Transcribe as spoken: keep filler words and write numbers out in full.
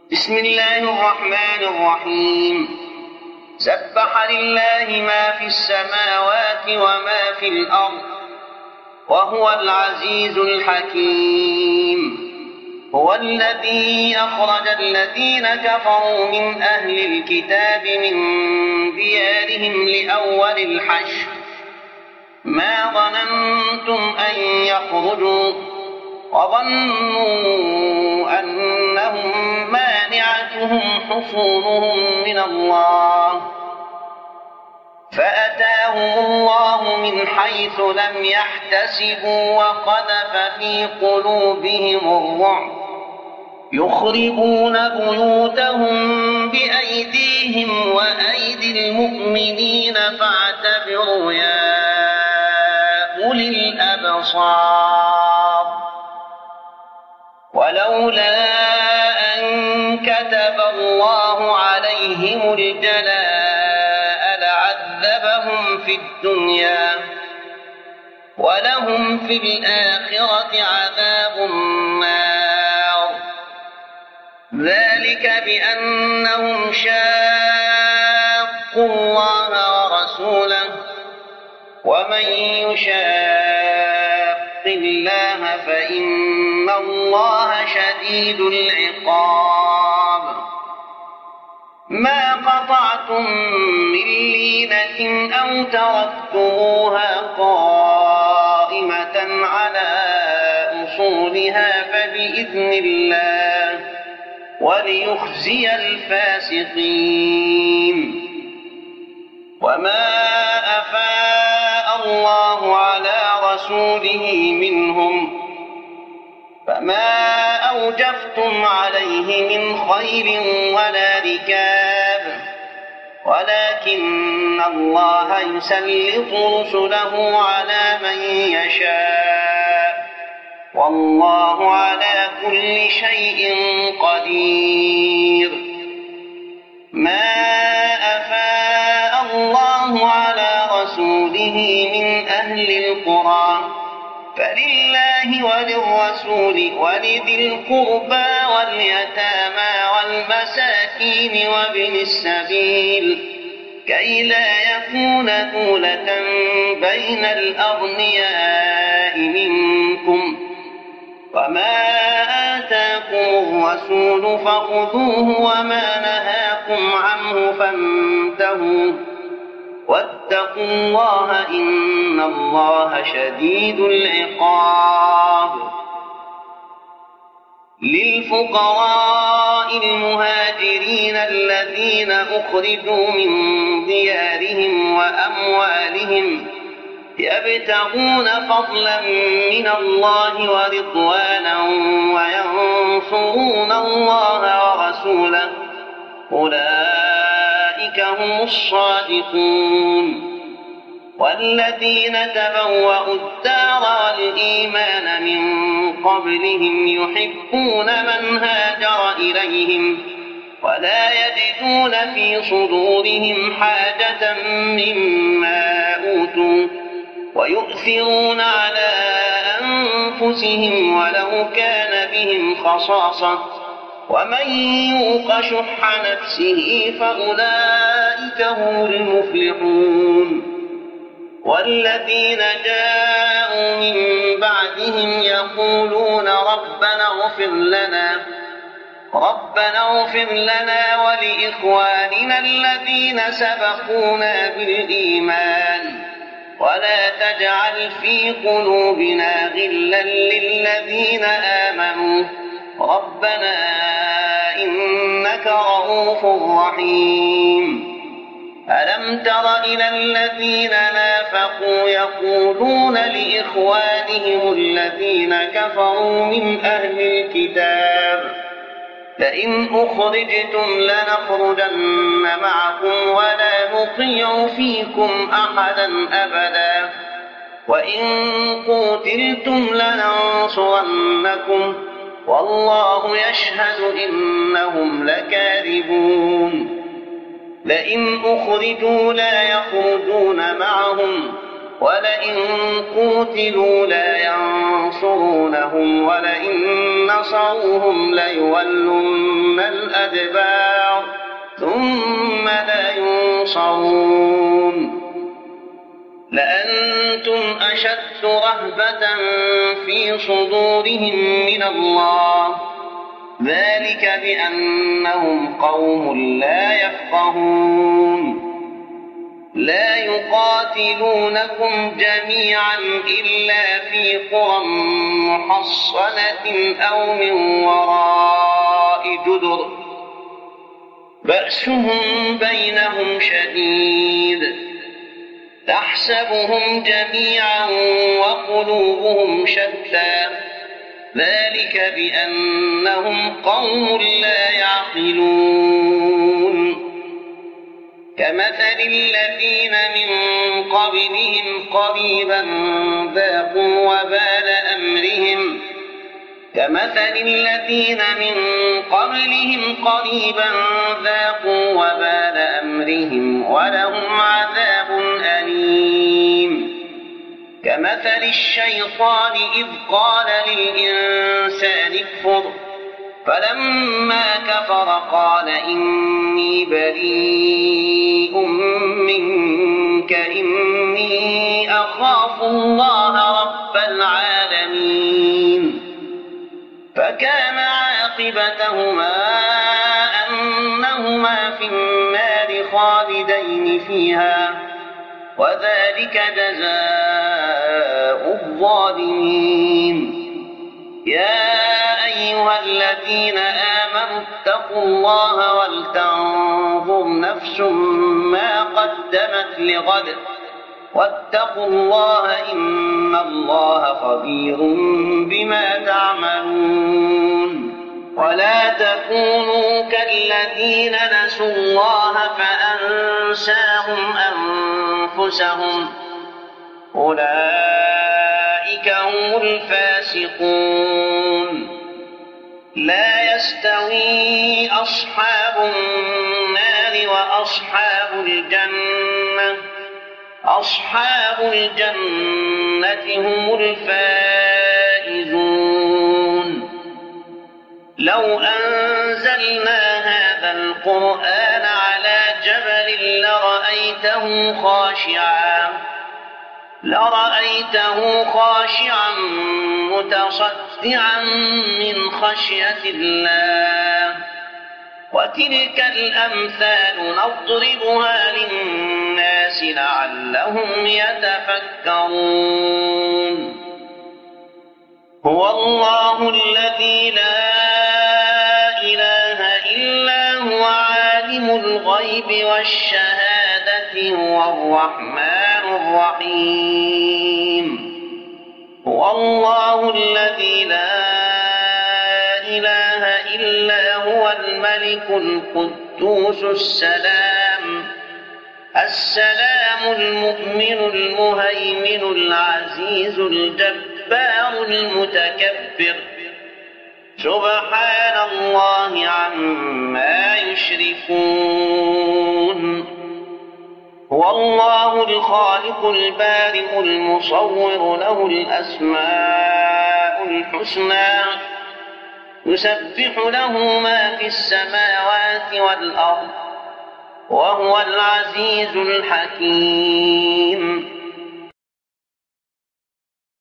بسم الله الرحمن الرحيم. سبح لله ما في السماوات وما في الأرض وهو العزيز الحكيم. هو الذي أخرج الذين كفروا من أهل الكتاب من ديارهم لأول الحشر ما ظننتم أن يخرجوا وظنوا أنهم مانعتهم حصونهم من الله فأتاهم الله من حيث لم يحتسبوا وقذف في قلوبهم الرعب يخربون بيوتهم بأيديهم وأيدي المؤمنين فاعتبروا يا أولي الأبصار. ولولا أن كتب الله عليهم الجلاء لعذبهم في الدنيا ولهم في الآخرة عذاب النار. ذلك بأنهم شاقوا الله ورسوله ومن يشاق الله فإن الله شديد العقاب. ما قطعتم من لينة أو تركتموها قائمة على أصولها فبإذن الله وليخزي الفاسقين. وما أفاء الله على رسوله منهم فما أوجفتم عليه من خيل ولا ركاب ولكن الله يسلط رسله على من يشاء والله على كل شيء قدير. ما أفاء الله على رسوله من أهل القرى فلله وللرسول ولذي القربى واليتامى والمساكين وابن السبيل كي لا يكون دولة بين الأغنياء منكم. وما آتاكم الرسول فخذوه وما نهاكم عنه فانتهوا واتقوا الله إن الله شديد العقاب. للفقراء المهاجرين الذين أخرجوا من ديارهم وأموالهم يبتغون فضلا من الله ورضوانا وينصرون الله ورسوله أولئك هم الصادقون. والذين تبوأوا الدار والإيمان من قبلهم يحبون من هاجر إليهم ولا يجدون في صدورهم حاجة مما أوتوا ويؤثرون على أنفسهم ولو كان بهم خصاصة ومن يوق شح نفسه فأولئك هم المفلحون. والذين جاءوا من بعدهم يقولون ربنا اغفر لنا ربنا اغفر لنا ولإخواننا الذين سبقونا بالإيمان ولا تجعل في قلوبنا غلا للذين آمنوا ربنا إنك رؤوف رحيم. ألم تر إلى الذين نافقوا يقولون لإخوانهم الذين كفروا من أهل الكتاب لئن أخرجتم لنخرجن معكم ولا نطيع فيكم أحدا أبدا وإن قتلتم لننصرنكم والله يشهد إنهم لكاذبون. لئن أخرجوا لا يخرجون معهم ولئن قوتلوا لا ينصرونهم ولئن نصروهم ليولن الأدبار الأدبار ثم لا ينصرون لأنتم أشد رهبة في صدورهم من الله ذلك بأنهم قوم لا يفقهون لا يقاتلونكم جميعا إلا في قرى محصنة أو من وراء جدر بأسهم بينهم شديد تحسبهم جميعا وقلوبهم شتى ذلك بأنهم قوم لا يعقلون كمثل الذين من قبلهم قريبا ذاقوا وبال أمرهم كمثل الذين من قبلهم قريبا ذاقوا وبال أمرهم ولهم عذاب أليم كمثل الشيطان إذ قال للإنسان اكفر فلما كفر قال إني بريء منك إني أخاف الله رب العالمين فكان عاقبتهما أنهما في النار خالدين فيها وذلك جزاء الظالمين يا أيها الذين آمنوا اتقوا الله ولتنظر نفس ما قدمت لغد واتقوا الله إن الله خبير بما تعملون ولا تكونوا كالذين نسوا الله فأنساهم أنفسهم أولئك هم الفاسقون لا يستوي أصحاب النار وأصحاب الجنة أصحاب الجنة هم الفائزون لو أنزلنا هذا القرآن على جبل لرأيته خاشعا لرأيته خاشعا متصدعا من خشية الله وتلك الأمثال نضربها للناس لعلهم يتفكرون هو الله الذي لا إله إلا هو عالم الغيب والشهادة هو الرحمن الرحيم هو الله الذي لا إله إلا هو الملك القدوس السلام السلام المؤمن المهيمن العزيز الجبار المتكبر سبحان الله عما يشركون هو الله الخالق البارئ المصور له الأسماء الحسنى يسبح له ما في السماوات والأرض وهو العزيز الحكيم